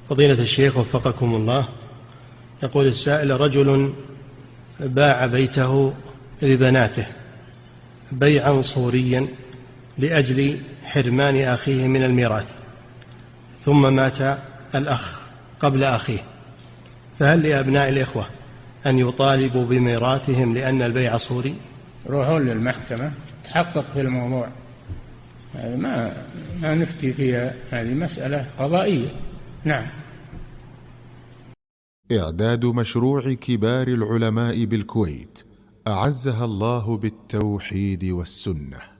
فضيلة الشيخ وفقكم الله، يقول السائل: رجل باع بيته لبناته بيعا صوريا لأجل حرمان أخيه من الميراث، ثم مات الأخ قبل أخيه، فهل لأبناء الإخوة أن يطالبوا بميراثهم لأن البيع صوري؟ يروحون للمحكمة تحقق في الموضوع، هذه ما نفتي فيها، هذه مسألة قضائية. نعم. إعداد مشروع كبار العلماء بالكويت أعزها الله بالتوحيد والسنة.